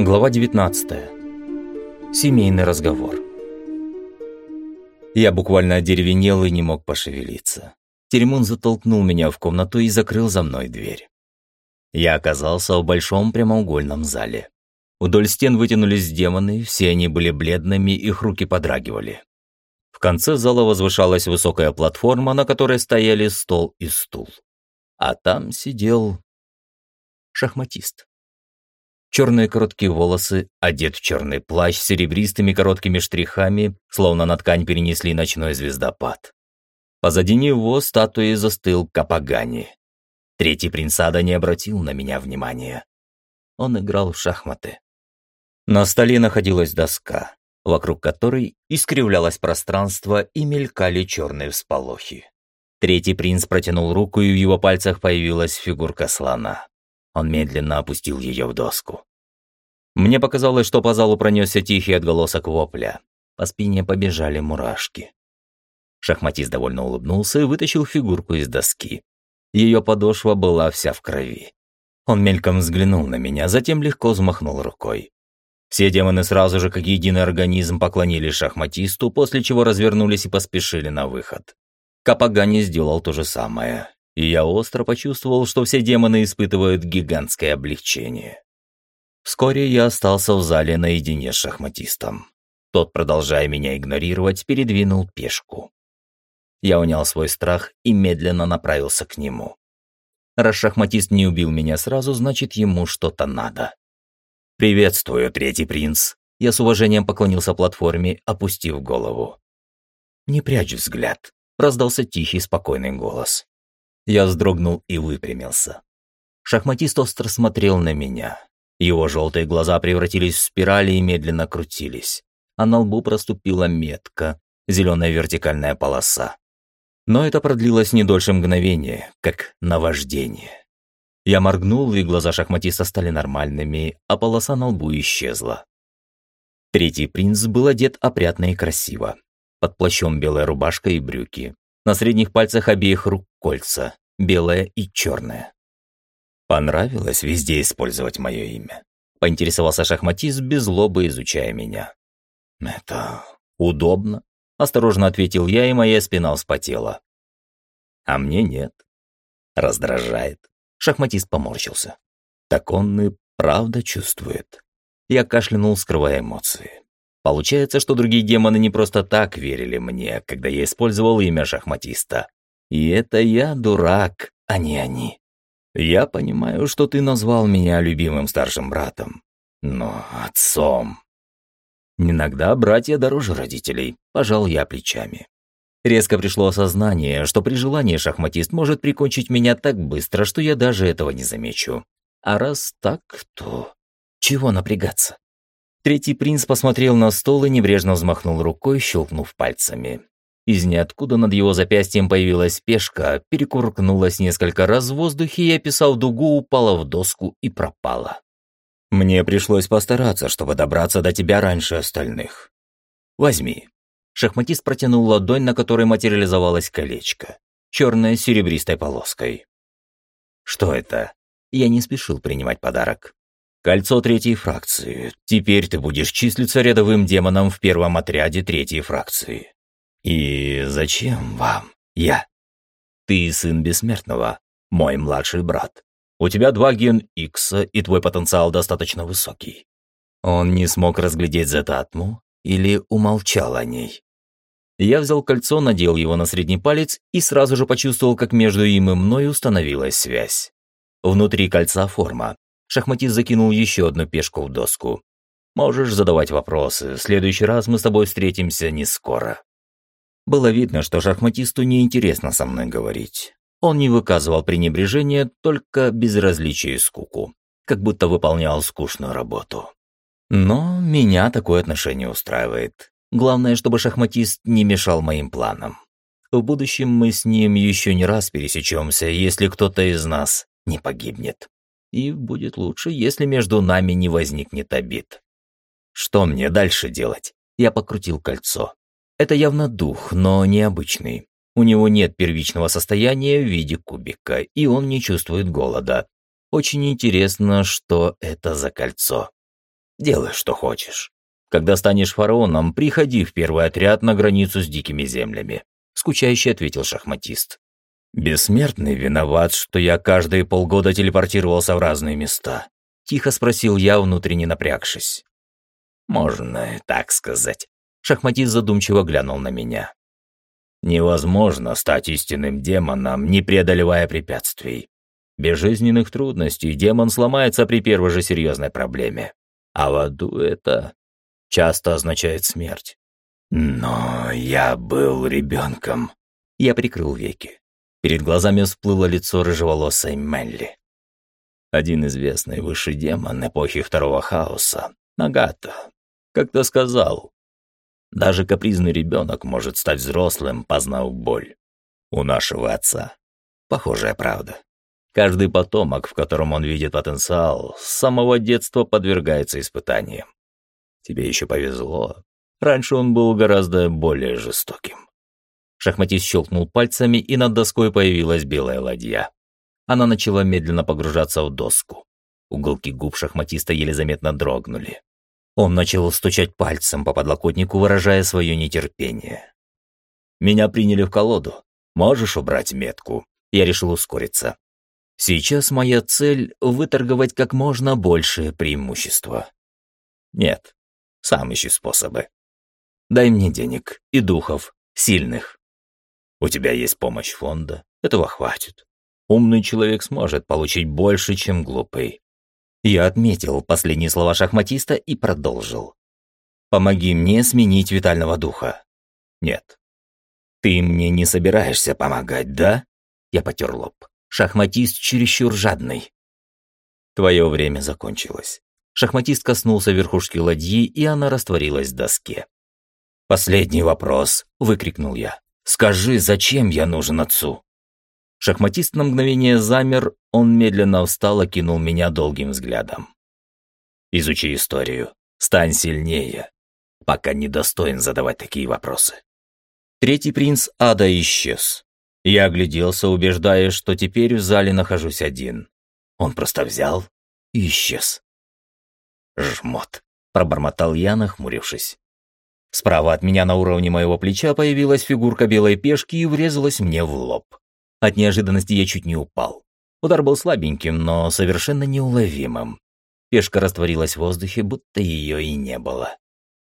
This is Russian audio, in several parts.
Глава 19. Семейный разговор. Я буквально одеревенел и не мог пошевелиться. Теремун затолкнул меня в комнату и закрыл за мной дверь. Я оказался в большом прямоугольном зале. Вдоль стен вытянулись демоны, все они были бледными, их руки подрагивали. В конце зала возвышалась высокая платформа, на которой стояли стол и стул. А там сидел шахматист. Черные короткие волосы, одет в черный плащ с серебристыми короткими штрихами, словно на ткань перенесли ночной звездопад. Позади него статуей застыл Капагани. Третий принц Ада не обратил на меня внимания. Он играл в шахматы. На столе находилась доска, вокруг которой искривлялось пространство и мелькали черные всполохи. Третий принц протянул руку, и в его пальцах появилась фигурка слона. Он медленно опустил ее в доску. Мне показалось, что по залу пронесся тихий отголосок вопля. По спине побежали мурашки. Шахматист довольно улыбнулся и вытащил фигурку из доски. Ее подошва была вся в крови. Он мельком взглянул на меня, затем легко взмахнул рукой. Все демоны сразу же, как единый организм, поклонились шахматисту, после чего развернулись и поспешили на выход. Капагани сделал то же самое. И я остро почувствовал, что все демоны испытывают гигантское облегчение. Вскоре я остался в зале наедине с шахматистом. Тот, продолжая меня игнорировать, передвинул пешку. Я унял свой страх и медленно направился к нему. Раз шахматист не убил меня сразу, значит, ему что-то надо. «Приветствую, третий принц!» Я с уважением поклонился платформе, опустив голову. «Не прячь взгляд», — раздался тихий, спокойный голос. Я вздрогнул и выпрямился. Шахматист остро смотрел на меня. Его желтые глаза превратились в спирали и медленно крутились. А на лбу проступила метка, зеленая вертикальная полоса. Но это продлилось не дольше мгновения, как наваждение. Я моргнул, и глаза шахматиста стали нормальными, а полоса на лбу исчезла. Третий принц был одет опрятно и красиво. Под плащом белая рубашка и брюки. На средних пальцах обеих рук кольца, белое и черное. «Понравилось везде использовать мое имя?» — поинтересовался шахматист, без злобы изучая меня. «Это удобно», — осторожно ответил я, и моя спина вспотела. «А мне нет. Раздражает». Шахматист поморщился. «Так он и правда чувствует». Я кашлянул, скрывая эмоции. Получается, что другие демоны не просто так верили мне, когда я использовал имя шахматиста. И это я дурак, а не они. Я понимаю, что ты назвал меня любимым старшим братом, но отцом. Иногда братья дороже родителей, пожал я плечами. Резко пришло осознание, что при желании шахматист может прикончить меня так быстро, что я даже этого не замечу. А раз так, то чего напрягаться? Третий принц посмотрел на стол и небрежно взмахнул рукой, щелкнув пальцами. Из ниоткуда над его запястьем появилась пешка, перекувыркнулась несколько раз в воздухе и, описав дугу, упала в доску и пропала. Мне пришлось постараться, чтобы добраться до тебя раньше остальных. Возьми. Шахматист протянул ладонь, на которой материализовалось колечко, черное с серебристой полоской. Что это? Я не спешил принимать подарок. Кольцо третьей фракции. Теперь ты будешь числиться рядовым демоном в первом отряде третьей фракции. И зачем вам я? Ты сын Бессмертного, мой младший брат. У тебя 2 ген Икса, и твой потенциал достаточно высокий. Он не смог разглядеть Зетатму или умолчал о ней. Я взял кольцо, надел его на средний палец и сразу же почувствовал, как между им и мной установилась связь. Внутри кольца форма. Шахматист закинул еще одну пешку в доску. Можешь задавать вопросы, в следующий раз мы с тобой встретимся не скоро. Было видно, что шахматисту неинтересно со мной говорить. Он не выказывал пренебрежения, только безразличие и скуку, как будто выполнял скучную работу. Но меня такое отношение устраивает. Главное, чтобы шахматист не мешал моим планам. В будущем мы с ним еще не раз пересечемся, если кто-то из нас не погибнет. И будет лучше, если между нами не возникнет обид. Что мне дальше делать? Я покрутил кольцо. Это явно дух, но необычный. У него нет первичного состояния в виде кубика, и он не чувствует голода. Очень интересно, что это за кольцо. Делай, что хочешь. Когда станешь фараоном, приходи в первый отряд на границу с дикими землями», — скучающе ответил шахматист. «Бессмертный виноват, что я каждые полгода телепортировался в разные места», — тихо спросил я, внутренне напрягшись. «Можно и так сказать». Шахматист задумчиво глянул на меня. «Невозможно стать истинным демоном, не преодолевая препятствий. Без жизненных трудностей демон сломается при первой же серьезной проблеме. А в аду это часто означает смерть. Но я был ребенком». Я прикрыл веки. Перед глазами всплыло лицо рыжеволосой Мелли. Один известный высший демон эпохи Второго Хаоса, Нагата, как-то сказал: «Даже капризный ребенок может стать взрослым, познав боль». У нашего отца похожая правда. Каждый потомок, в котором он видит потенциал, с самого детства подвергается испытаниям. Тебе еще повезло. Раньше он был гораздо более жестоким. Шахматист щелкнул пальцами, и над доской появилась белая ладья. Она начала медленно погружаться в доску. Уголки губ шахматиста еле заметно дрогнули. Он начал стучать пальцем по подлокотнику, выражая свое нетерпение. «Меня приняли в колоду. Можешь убрать метку?» Я решил ускориться. Сейчас моя цель — выторговать как можно большее преимущество. «Нет, сам ищи способы. Дай мне денег и духов, сильных. У тебя есть помощь фонда, этого хватит. Умный человек сможет получить больше, чем глупый». Я отметил последние слова шахматиста и продолжил. «Помоги мне сменить витального духа». «Нет». «Ты мне не собираешься помогать, да?» Я потер лоб. Шахматист чересчур жадный. «Твое время закончилось». Шахматист коснулся верхушки ладьи, и она растворилась в доске. «Последний вопрос», — выкрикнул я. «Скажи, зачем я нужен отцу?» Шахматист на мгновение замер, он медленно встал и кинул меня долгим взглядом. «Изучи историю, стань сильнее, пока недостоин задавать такие вопросы». Третий принц ада исчез. Я огляделся, убеждаясь, что теперь в зале нахожусь один. Он просто взял и исчез. «Жмот», — пробормотал я, нахмурившись. Справа от меня на уровне моего плеча появилась фигурка белой пешки и врезалась мне в лоб. От неожиданности я чуть не упал. Удар был слабеньким, но совершенно неуловимым. Пешка растворилась в воздухе, будто ее и не было.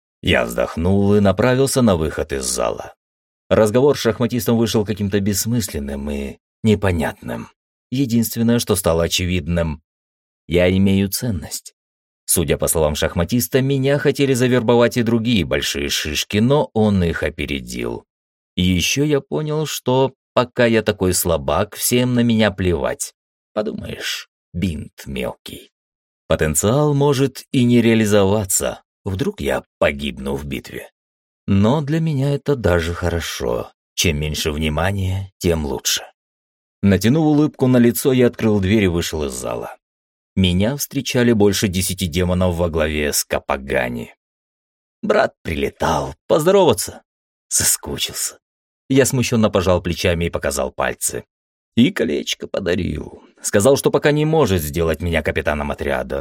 Я вздохнул и направился на выход из зала. Разговор с шахматистом вышел каким-то бессмысленным и непонятным. Единственное, что стало очевидным — я имею ценность. Судя по словам шахматиста, меня хотели завербовать и другие большие шишки, но он их опередил. И еще я понял, что пока я такой слабак, всем на меня плевать. Подумаешь, бинт мелкий. Потенциал может и не реализоваться. Вдруг я погибну в битве. Но для меня это даже хорошо. Чем меньше внимания, тем лучше. Натянув улыбку на лицо, я открыл дверь и вышел из зала. Меня встречали больше 10 демонов во главе с Капагани. Брат прилетал поздороваться. Соскучился. Я смущенно пожал плечами и показал пальцы. И колечко подарил. Сказал, что пока не может сделать меня капитаном отряда,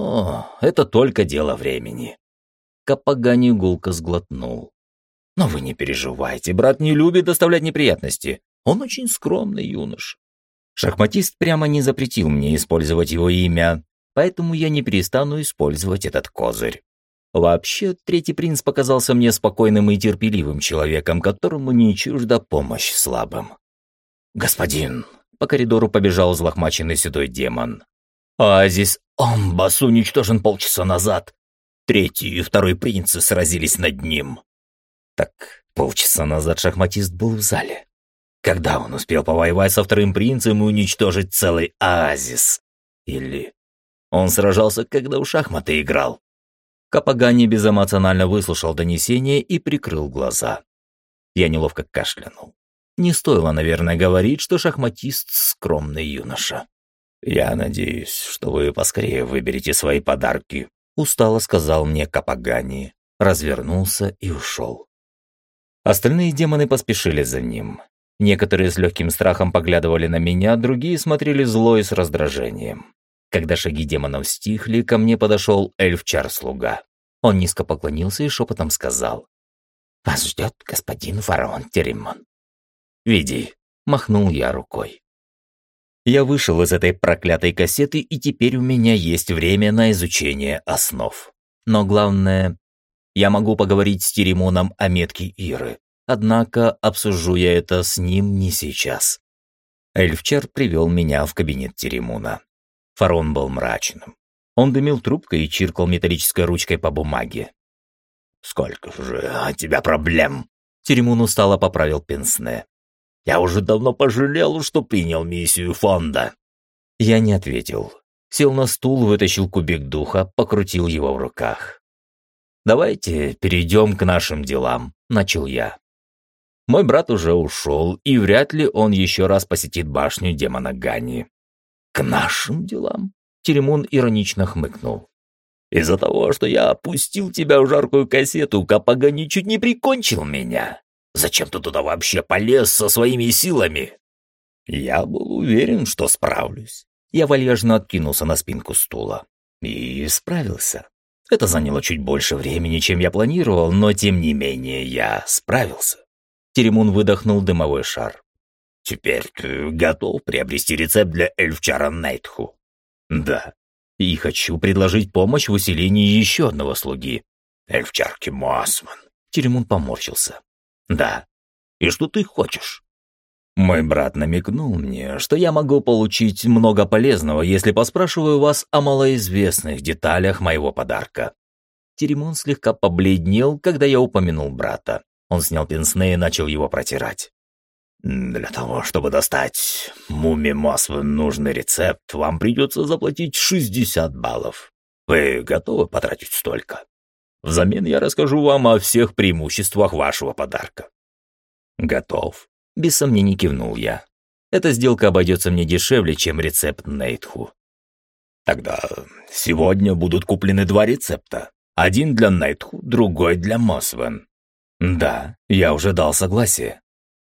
но это только дело времени. Капагани гулко сглотнул. «Но вы не переживайте, брат не любит доставлять неприятности. Он очень скромный юнош». Шахматист прямо не запретил мне использовать его имя, поэтому я не перестану использовать этот козырь. Вообще, третий принц показался мне спокойным и терпеливым человеком, которому не чужда помощь слабым. «Господин!» — по коридору побежал взлохмаченный седой демон. «Оазис Омбас уничтожен полчаса назад. Третий и второй принцы сразились над ним». Так полчаса назад шахматист был в зале. Когда он успел повоевать со вторым принцем и уничтожить целый оазис? Или он сражался, когда в шахматы играл? Капагани безэмоционально выслушал донесение и прикрыл глаза. Я неловко кашлянул. Не стоило, наверное, говорить, что шахматист — скромный юноша. «Я надеюсь, что вы поскорее выберете свои подарки», — устало сказал мне Капагани, развернулся и ушел. Остальные демоны поспешили за ним. Некоторые с легким страхом поглядывали на меня, другие смотрели зло и с раздражением. Когда шаги демонов стихли, ко мне подошел эльф-чар-слуга. Он низко поклонился и шепотом сказал: «Вас ждет господин фараон Теремон». «Веди», — махнул я рукой. Я вышел из этой проклятой кассеты, и теперь у меня есть время на изучение основ. Но главное, я могу поговорить с Теремоном о метке Иры. Однако обсужу я это с ним не сейчас. Эльфчар привел меня в кабинет Теремуна. Фараон был мрачным. Он дымил трубкой и чиркал металлической ручкой по бумаге. «Сколько же от тебя проблем?» Теремун устало поправил пенсне. «Я уже давно пожалел, что принял миссию фонда». Я не ответил. Сел на стул, вытащил кубик духа, покрутил его в руках. «Давайте перейдем к нашим делам», — начал я. Мой брат уже ушел, и вряд ли он еще раз посетит башню демона Гани. «К нашим делам?» — Теремун иронично хмыкнул. «Из-за того, что я опустил тебя в жаркую кассету, Капагани чуть не прикончил меня. Зачем ты туда вообще полез со своими силами?» Я был уверен, что справлюсь. Я вальяжно откинулся на спинку стула. И справился. Это заняло чуть больше времени, чем я планировал, но тем не менее я справился. Теремун выдохнул дымовой шар. «Теперь ты готов приобрести рецепт для эльфчара Нейтху?» «Да. И хочу предложить помощь в усилении еще одного слуги». «Эльфчар Кимуасман». Теремун поморщился. «Да. И что ты хочешь?» «Мой брат намекнул мне, что я могу получить много полезного, если поспрашиваю вас о малоизвестных деталях моего подарка». Теремун слегка побледнел, когда я упомянул брата. Он снял пенсне и начал его протирать. «Для того, чтобы достать мумии Мосвы нужный рецепт, вам придется заплатить 60 баллов. Вы готовы потратить столько? Взамен я расскажу вам о всех преимуществах вашего подарка». «Готов», — без сомнений кивнул я. «Эта сделка обойдется мне дешевле, чем рецепт Нейтху». «Тогда сегодня будут куплены 2 рецепта. Один для Нейтху, другой для Мосвен». «Да, я уже дал согласие».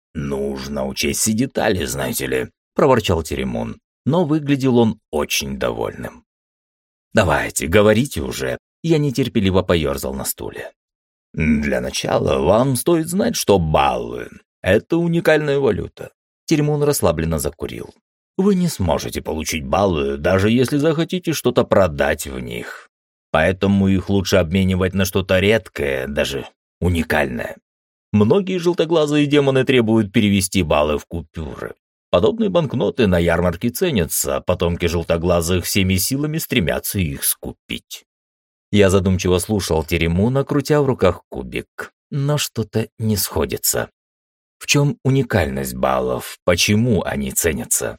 «Нужно учесть все детали, знаете ли», — проворчал Теремун, но выглядел он очень довольным. «Давайте, говорите уже», — я нетерпеливо поерзал на стуле. «Для начала вам стоит знать, что баллы — это уникальная валюта». Теремун расслабленно закурил. «Вы не сможете получить баллы, даже если захотите что-то продать в них. Поэтому их лучше обменивать на что-то редкое, даже уникальное. Многие желтоглазые демоны требуют перевести баллы в купюры. Подобные банкноты на ярмарке ценятся, потомки желтоглазых всеми силами стремятся их скупить». Я задумчиво слушал Теремуна, крутя в руках кубик, но что-то не сходится. В чем уникальность баллов? Почему они ценятся?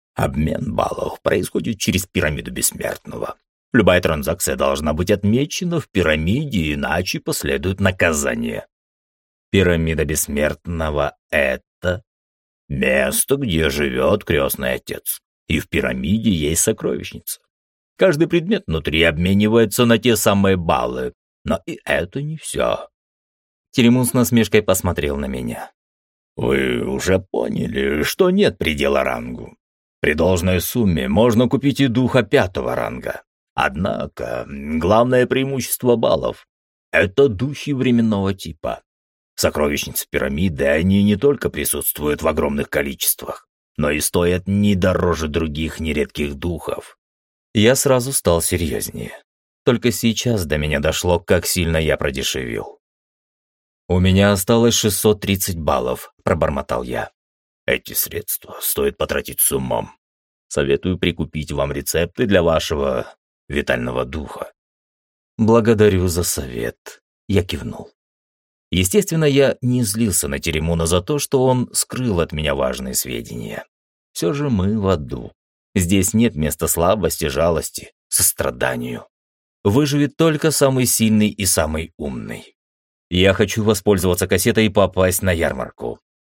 Обмен баллов происходит через пирамиду бессмертного. Любая транзакция должна быть отмечена в пирамиде, иначе последует наказание. Пирамида бессмертного — это место, где живет крестный отец. И в пирамиде есть сокровищница. Каждый предмет внутри обменивается на те самые баллы. Но и это не все. Теремун с насмешкой посмотрел на меня. «Вы уже поняли, что нет предела рангу. При должной сумме можно купить и духа 5-го ранга. Однако главное преимущество баллов — это духи временного типа. Сокровищницы пирамиды, они не только присутствуют в огромных количествах, но и стоят не дороже других нередких духов». Я сразу стал серьезнее. Только сейчас до меня дошло, как сильно я продешевил. «У меня осталось 630 баллов», — пробормотал я. «Эти средства стоит потратить с умом. Советую прикупить вам рецепты для вашего витального духа». «Благодарю за совет», — я кивнул. Естественно, я не злился на Теремуна за то, что он скрыл от меня важные сведения. Все же мы в аду. Здесь нет места слабости, жалости, состраданию. Выживет только самый сильный и самый умный. Я хочу воспользоваться кассетой и попасть на ярмарку.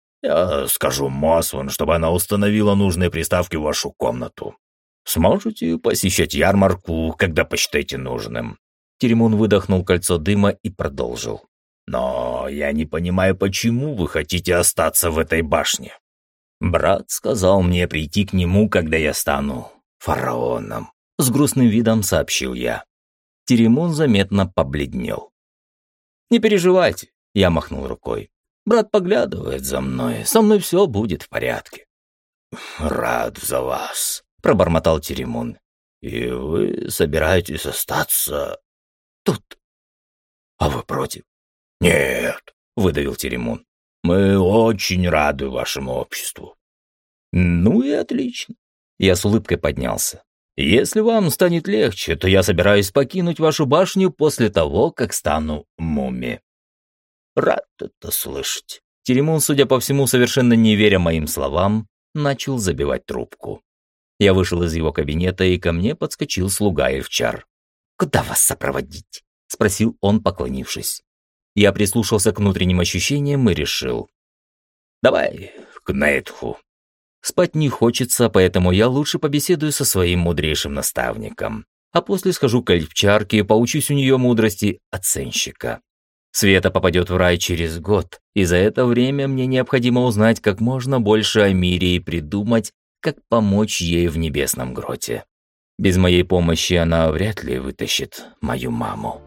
Я скажу Мосвен, чтобы она установила нужные приставки в вашу комнату. Сможете посещать ярмарку, когда посчитаете нужным». Теремун выдохнул кольцо дыма и продолжил. «Но я не понимаю, почему вы хотите остаться в этой башне. Брат сказал мне прийти к нему, когда я стану фараоном. с грустным видом сообщил я. Теремун заметно побледнел. «Не переживайте», — я махнул рукой. «Брат поглядывает за мной, со мной все будет в порядке». «Рад за вас», — пробормотал Теремун. «И вы собираетесь остаться тут? А вы против?» «Нет», — выдавил Теремун. «Мы очень рады вашему обществу». «Ну и отлично». Я с улыбкой поднялся. «Если вам станет легче, то я собираюсь покинуть вашу башню после того, как стану мумией». «Рад это слышать». Теремун, судя по всему, совершенно не веря моим словам, начал забивать трубку. Я вышел из его кабинета, и ко мне подскочил слуга Эльфчар. «Куда вас сопроводить?» — спросил он, поклонившись. Я прислушался к внутренним ощущениям и решил. «Давай к Нейтху». Спать не хочется, поэтому я лучше побеседую со своим мудрейшим наставником, а после схожу к Эльфчарке и поучусь у нее мудрости оценщика. Света попадет в рай через год, и за это время мне необходимо узнать как можно больше о мире и придумать, как помочь ей в небесном гроте. Без моей помощи она вряд ли вытащит мою маму.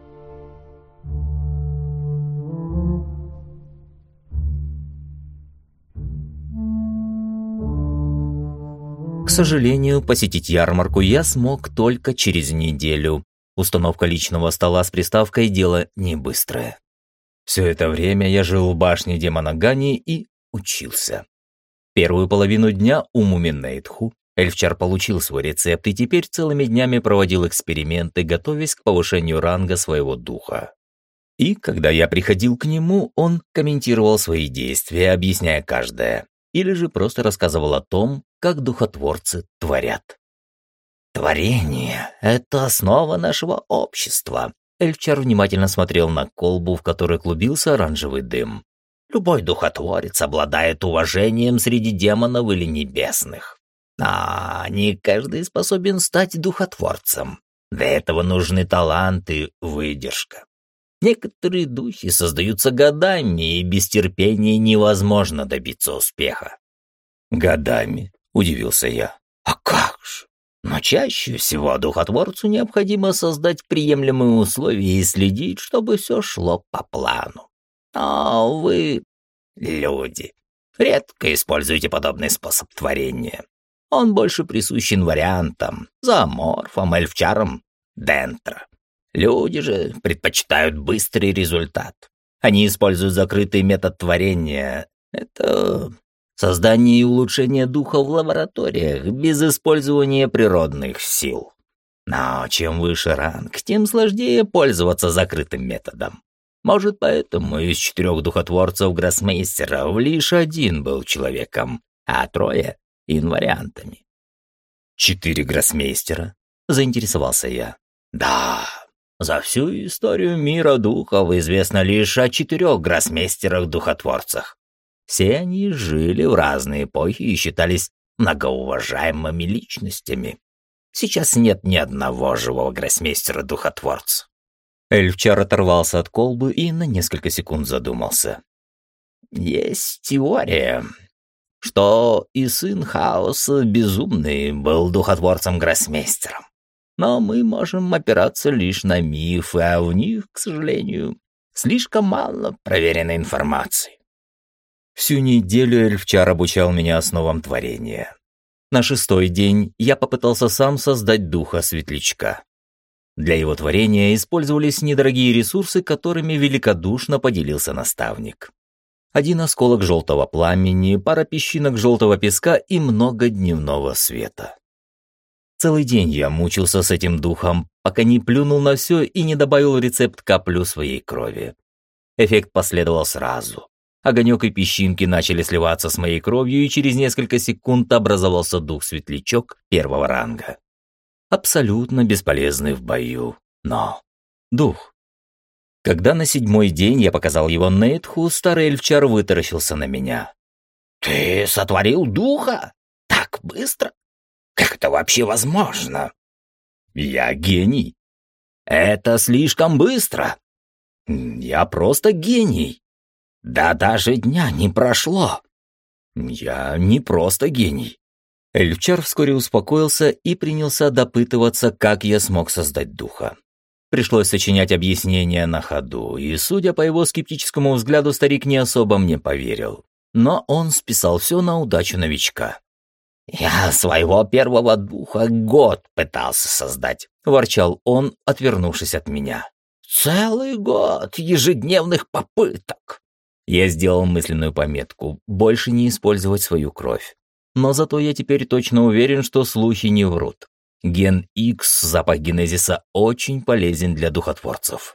К сожалению, посетить ярмарку я смог только через неделю. Установка личного стола с приставкой – дело не быстрое. Все это время я жил в башне демона Гани и учился. Первую половину дня у Муминейтху Эльфчар получил свой рецепт и теперь целыми днями проводил эксперименты, готовясь к повышению ранга своего духа. И когда я приходил к нему, он комментировал свои действия, объясняя каждое, или же просто рассказывал о том, как духотворцы творят. «Творение — это основа нашего общества», — Эльфчар внимательно смотрел на колбу, в которой клубился оранжевый дым. «Любой духотворец обладает уважением среди демонов или небесных. А не каждый способен стать духотворцем. Для этого нужны талант и выдержка. Некоторые духи создаются годами, и без терпения невозможно добиться успеха». «Годами?» — удивился я. «А как же? Но чаще всего духотворцу необходимо создать приемлемые условия и следить, чтобы все шло по плану. А вы, люди, редко используете подобный способ творения. Он больше присущен вариантам, зооморфам, эльфчарам, дентро. Люди же предпочитают быстрый результат. Они используют закрытый метод творения. Это создание и улучшение духа в лабораториях без использования природных сил. Но чем выше ранг, тем сложнее пользоваться закрытым методом. Может, поэтому из 4 духотворцев-гроссмейстеров лишь 1 был человеком, а 3 — инвариантами. 4 гроссмейстера? Заинтересовался я. Да, за всю историю мира духов известно лишь о 4 гроссмейстерах-духотворцах. Все они жили в разные эпохи и считались многоуважаемыми личностями. Сейчас нет ни одного живого гроссмейстера-духотворца. Эльфчар оторвался от колбы и на несколько секунд задумался. Есть теория, что и сын Хаоса Безумный был духотворцем-гроссмейстером. Но мы можем опираться лишь на мифы, а в них, к сожалению, слишком мало проверенной информации. Всю неделю Эльфчар обучал меня основам творения. На 6-й день я попытался сам создать духа светлячка. Для его творения использовались недорогие ресурсы, которыми великодушно поделился наставник. 1 осколок желтого пламени, пара песчинок желтого песка и много дневного света. Целый день я мучился с этим духом, пока не плюнул на все и не добавил в рецепт каплю своей крови. Эффект последовал сразу. Огонек и песчинки начали сливаться с моей кровью, и через несколько секунд образовался дух-светлячок 1-го ранга. Абсолютно бесполезный в бою, но дух. Когда на 7-й день я показал его Нейтху, старый эльфчар вытаращился на меня. «Ты сотворил духа? Так быстро? Как это вообще возможно?» «Я гений». «Это слишком быстро». «Я просто гений». «Да даже дня не прошло». «Я не просто гений. Эльфчар вскоре успокоился и принялся допытываться, как я смог создать духа. Пришлось сочинять объяснения на ходу, и, судя по его скептическому взгляду, старик не особо мне поверил. Но он списал все на удачу новичка. «Я своего первого духа год пытался создать», — ворчал он, отвернувшись от меня. «Целый год ежедневных попыток». Я сделал мысленную пометку больше не использовать свою кровь. Но зато я теперь точно уверен, что слухи не врут. Ген X, запах генезиса, очень полезен для духотворцев.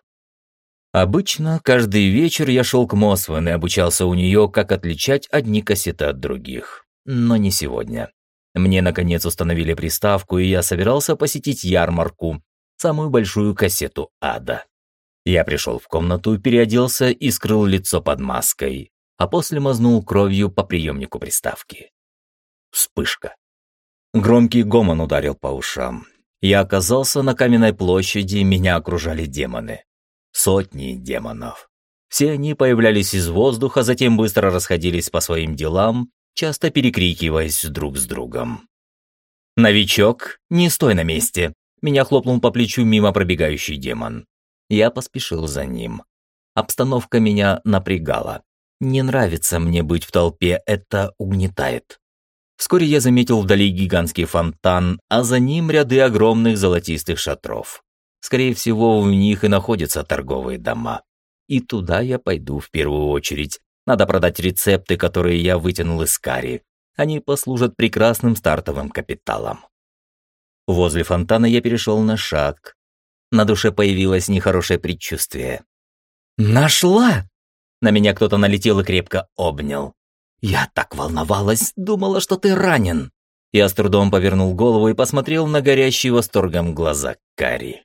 Обычно каждый вечер я шел к Мосвен и обучался у нее, как отличать одни кассеты от других. Но не сегодня. Мне, наконец, установили приставку, и я собирался посетить ярмарку, самую большую кассету ада. Я пришел в комнату, переоделся и скрыл лицо под маской, а после мазнул кровью по приемнику приставки. Вспышка. Громкий гомон ударил по ушам. Я оказался на каменной площади, меня окружали демоны. Сотни демонов. Все они появлялись из воздуха, затем быстро расходились по своим делам, часто перекрикиваясь друг с другом. «Новичок, не стой на месте!» Меня хлопнул по плечу мимо пробегающий демон. Я поспешил за ним. Обстановка меня напрягала. Не нравится мне быть в толпе, это угнетает. Вскоре я заметил вдали гигантский фонтан, а за ним ряды огромных золотистых шатров. Скорее всего, в них и находятся торговые дома. И туда я пойду в первую очередь. Надо продать рецепты, которые я вытянул из кари. Они послужат прекрасным стартовым капиталом. Возле фонтана я перешел на шаг. На душе появилось нехорошее предчувствие. «Нашла!» На меня кто-то налетел и крепко обнял. «Я так волновалась, думала, что ты ранен». Я с трудом повернул голову и посмотрел на горящие восторгом глаза Кари.